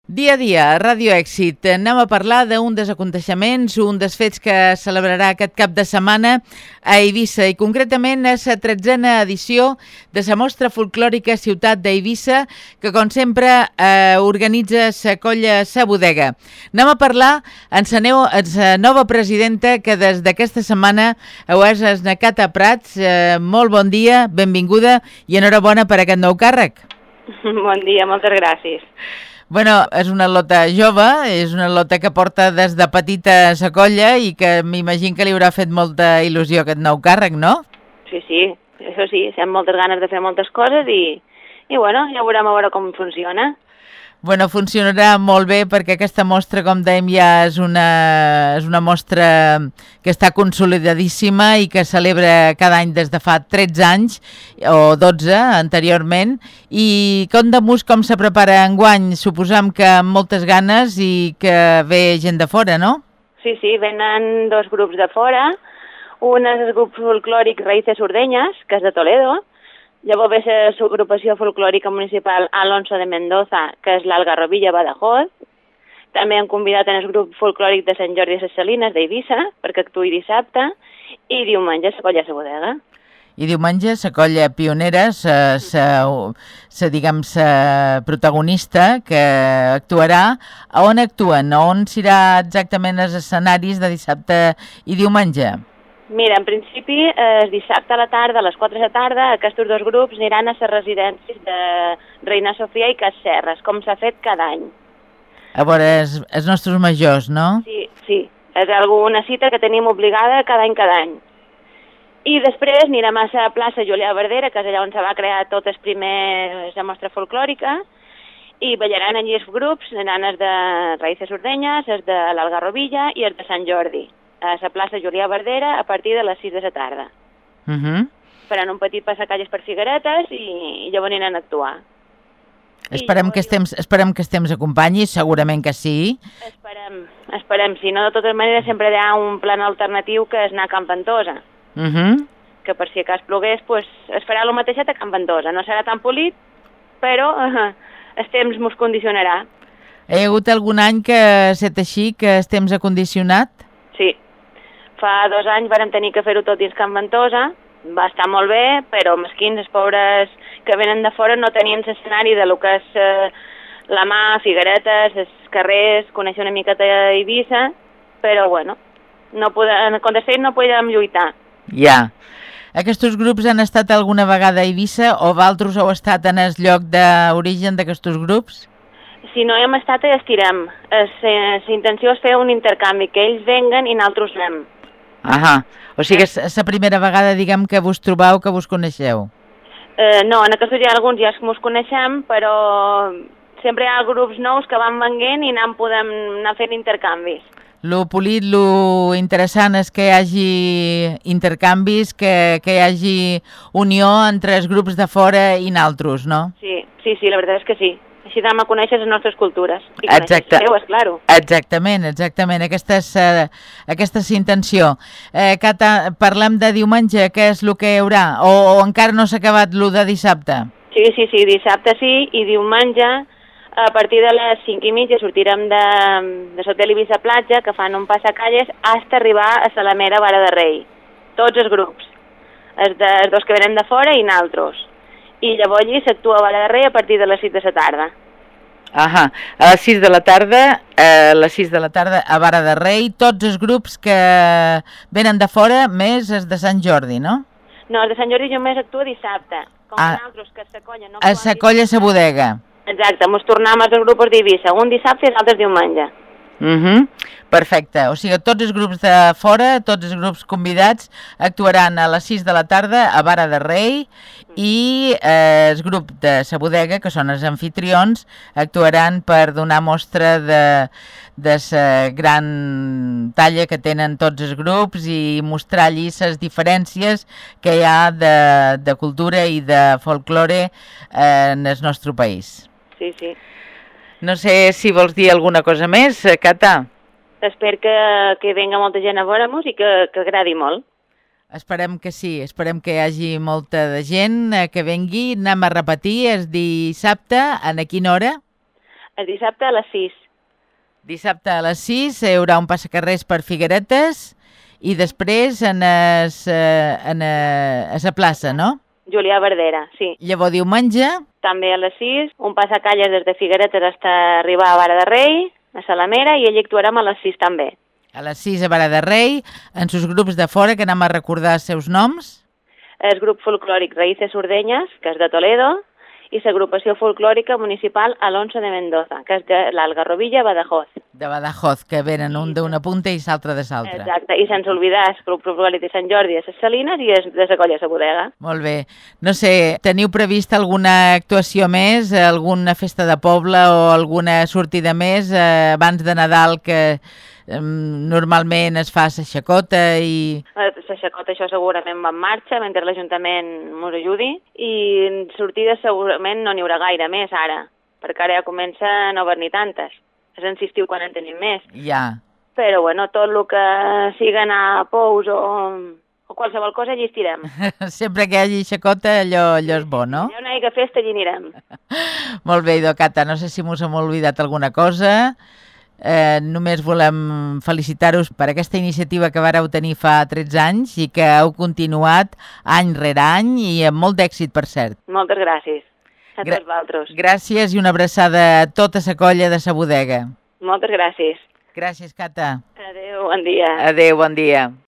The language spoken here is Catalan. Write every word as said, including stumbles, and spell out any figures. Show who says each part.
Speaker 1: Dia a dia, a Ràdio Èxit, anem a parlar d'un dels aconteixements, un dels fets que celebrarà aquest cap de setmana a Eivissa i concretament és la tretzena edició de la mostra folclòrica Ciutat d'Eivissa que com sempre eh, organitza la colla Sa Bodega. Anem a parlar amb la nova presidenta que des d'aquesta setmana ho és la Cata Prats. Eh, molt bon dia, benvinguda i enhorabona per aquest nou càrrec.
Speaker 2: Bon dia, moltes gràcies.
Speaker 1: Bueno, és una lota jove, és una lota que porta des de petita a la colla i que m'imagino que li haurà fet molta il·lusió aquest nou càrrec, no?
Speaker 2: Sí, sí, això sí, hem moltes ganes de fer moltes coses i, i bueno, ja veurem a veure com funciona.
Speaker 1: Bueno, funcionarà molt bé perquè aquesta mostra, com dèiem, ja és una, és una mostra que està consolidadíssima i que celebra cada any des de fa tretze anys o dotze anteriorment. I com de mus, com se prepara enguany? Suposam que amb moltes ganes i que ve gent de fora, no?
Speaker 2: Sí, sí, venen dos grups de fora. Un és el grup folclòric Raíces Ordeñas, que és de Toledo. Llavors ve la subagrupació folclòrica municipal Alonso de Mendoza, que és l'Algarrobilla Badajoz. També han convidat en el grup folclòric de Sant Jordi de les Salines d'Eivissa, perquè actuï dissabte, i diumenge la colla Sa Bodega.
Speaker 1: I diumenge la colla pionera, la diguem, la protagonista que actuarà. A on actuen? A on serà exactament els escenaris de dissabte i diumenge?
Speaker 2: Mira, en principi, eh, dissabte a la tarda, a les quatre de la tarda, aquests dos grups aniran a les residències de Reina Sofia i Cas Serres, com s'ha fet cada any.
Speaker 1: A veure, els, els nostres majors, no?
Speaker 2: Sí, sí, és alguna cita que tenim obligada cada any, cada any. I després anirem a la plaça Julià Verdera, que és allà on se va crear tot el primer la mostra folclòrica, i ballaran allí els grups, aniran els de Raíces Ordeñas, els de l'Algarrobilla i els de Sant Jordi, a la plaça Julià Verdera a partir de les sis de la tarda.
Speaker 1: Uh -huh.
Speaker 2: Faran un petit passacalles per Figueretes i, i llavors aniran a actuar.
Speaker 1: Esperem, llavors, que estem, esperem que estem acompanyi, segurament que sí.
Speaker 2: Esperem, esperem. Si no, de totes maneres, sempre hi ha un plan alternatiu que és anar a Can Ventosa.
Speaker 1: Uh -huh.
Speaker 2: Que per si cas plogués, pues, es farà el mateixet a Can Ventosa. No serà tan polit, però uh, el temps mos condicionarà.
Speaker 1: Hi ha hagut algun any que ha estat així, que el temps ha condicionat?
Speaker 2: Sí. Fa dos anys vàrem tenir que fer-ho tot dins Can Ventosa, va estar molt bé, però mesquins, els pobres que venen de fora no tenien l'escenari de lo que és eh, la mà, Figueretes, els carrers, conèixer una miqueta d'Eivissa, però bueno, no podem, contra ells no podem lluitar.
Speaker 1: Ja. Aquests grups han estat alguna vegada a Eivissa o vosaltres heu estat en el lloc d'origen d'aquests grups?
Speaker 2: Si no hem estat, ja estirem. La intenció és fer un intercanvi, que ells venguen i nosaltres anem.
Speaker 1: Ahà, o sigui, és la primera vegada, diguem, que vos trobeu, que vos coneixeu?
Speaker 2: Eh, no, en aquests hi ha alguns ja que ens coneixem, però sempre hi ha grups nous que van venint i anem, podem anar fent intercanvis.
Speaker 1: Lo polit, lo interessant és que hi hagi intercanvis, que, que hi hagi unió entre els grups de fora i nosaltres, no?
Speaker 2: Sí, sí, sí, la veritat és que sí. Així anem a conèixer les nostres cultures. I
Speaker 1: Exacte.
Speaker 2: Teu, és clar.
Speaker 1: Exactament, exactament. Aquesta és, uh, aquesta és la intenció. Eh, Cata, parlem de diumenge, què és el que hi haurà? O, o encara no s'ha acabat el de dissabte?
Speaker 2: Sí, sí, sí, dissabte sí, i diumenge, a partir de les cinc i mitja, sortirem de, de l'Hotel Eivissa Platja, que fan un passacalles, fins a arribar a Salamera, Vara de Rei. Tots els grups. Els, de, els dos que venen de fora i nosaltres. I llavors allí s'actua a Vara de Rei a partir de les sis de la tarda.
Speaker 1: Ahà, a les sis de la tarda, a les sis de la tarda a Vara de Rei, tots els grups que venen de fora, més els de Sant Jordi, no?
Speaker 2: No, els de Sant Jordi només actua dissabte. Com
Speaker 1: ah,
Speaker 2: nosaltres, que a colla no...
Speaker 1: A la colla Sa Bodega.
Speaker 2: Exacte, ens tornem als grups d'Eivissa, un dissabte i els altres diumenge.
Speaker 1: Uh -huh. Perfecte, o sigui, tots els grups de fora, tots els grups convidats actuaran a les sis de la tarda a Vara de Rei i eh, el grup de Sa Bodega, que són els anfitrions, actuaran per donar mostra de, de la gran talla que tenen tots els grups i mostrar allí les diferències que hi ha de, de cultura i de folklore eh, en el nostre país.
Speaker 2: Sí, sí.
Speaker 1: No sé si vols dir alguna cosa més, Cata.
Speaker 2: Espero que, que venga molta gent a veure-nos i que, que agradi molt.
Speaker 1: Esperem que sí, esperem que hi hagi molta de gent que vengui. Anem a repetir, és dissabte, a quina hora?
Speaker 2: El dissabte a les sis.
Speaker 1: Dissabte a les sis hi haurà un passacarrers per Figueretes i després en es, eh, en a, a la plaça, no?
Speaker 2: Julià Verdera, sí.
Speaker 1: Llavors diumenge?
Speaker 2: També a les sis, un passacalles des de Figueretes fins a arribar a Vara de Rei, a Salamera, i allí actuarem a les sis també.
Speaker 1: A les sis a Vara de Rei, en sus grups de fora, que anem a recordar els seus noms.
Speaker 2: El grup folclòric Raíces Ordeñas, que és de Toledo, i l'agrupació folclòrica municipal Alonso de Mendoza, que és de l'Algarrovilla, Badajoz.
Speaker 1: De Badajoz, que venen un d'una punta i l'altre de l'altra.
Speaker 2: Exacte, i sense oblidar el grup folclòric de Sant Jordi de les Salines i de la colla de la bodega.
Speaker 1: Molt bé. No sé, teniu previst alguna actuació més, alguna festa de poble o alguna sortida més eh, abans de Nadal que normalment es fa la xacota i...
Speaker 2: La xacota això segurament va en marxa mentre l'Ajuntament ens ajudi i sortides segurament no n'hi haurà gaire més ara, perquè ara ja comença a no haver-n'hi tantes. És en l'estiu quan en tenim més.
Speaker 1: Ja.
Speaker 2: Però bueno, tot el que siga anar a pous o, o qualsevol cosa allí estirem.
Speaker 1: Sempre que hi hagi xacota allò, allò és bo, no?
Speaker 2: Hi ha una mica festa, allí anirem.
Speaker 1: Molt bé, idò, Cata, no sé si m'us hem oblidat alguna cosa. Eh, només volem felicitar-vos per aquesta iniciativa que vareu tenir fa tretze anys i que heu continuat any rere any i amb molt d'èxit, per cert.
Speaker 2: Moltes gràcies a
Speaker 1: Gra-
Speaker 2: tots vosaltres.
Speaker 1: Gràcies i una abraçada a tota la colla de la bodega.
Speaker 2: Moltes gràcies.
Speaker 1: Gràcies, Cata.
Speaker 2: Adéu, bon dia.
Speaker 1: Adéu, bon dia.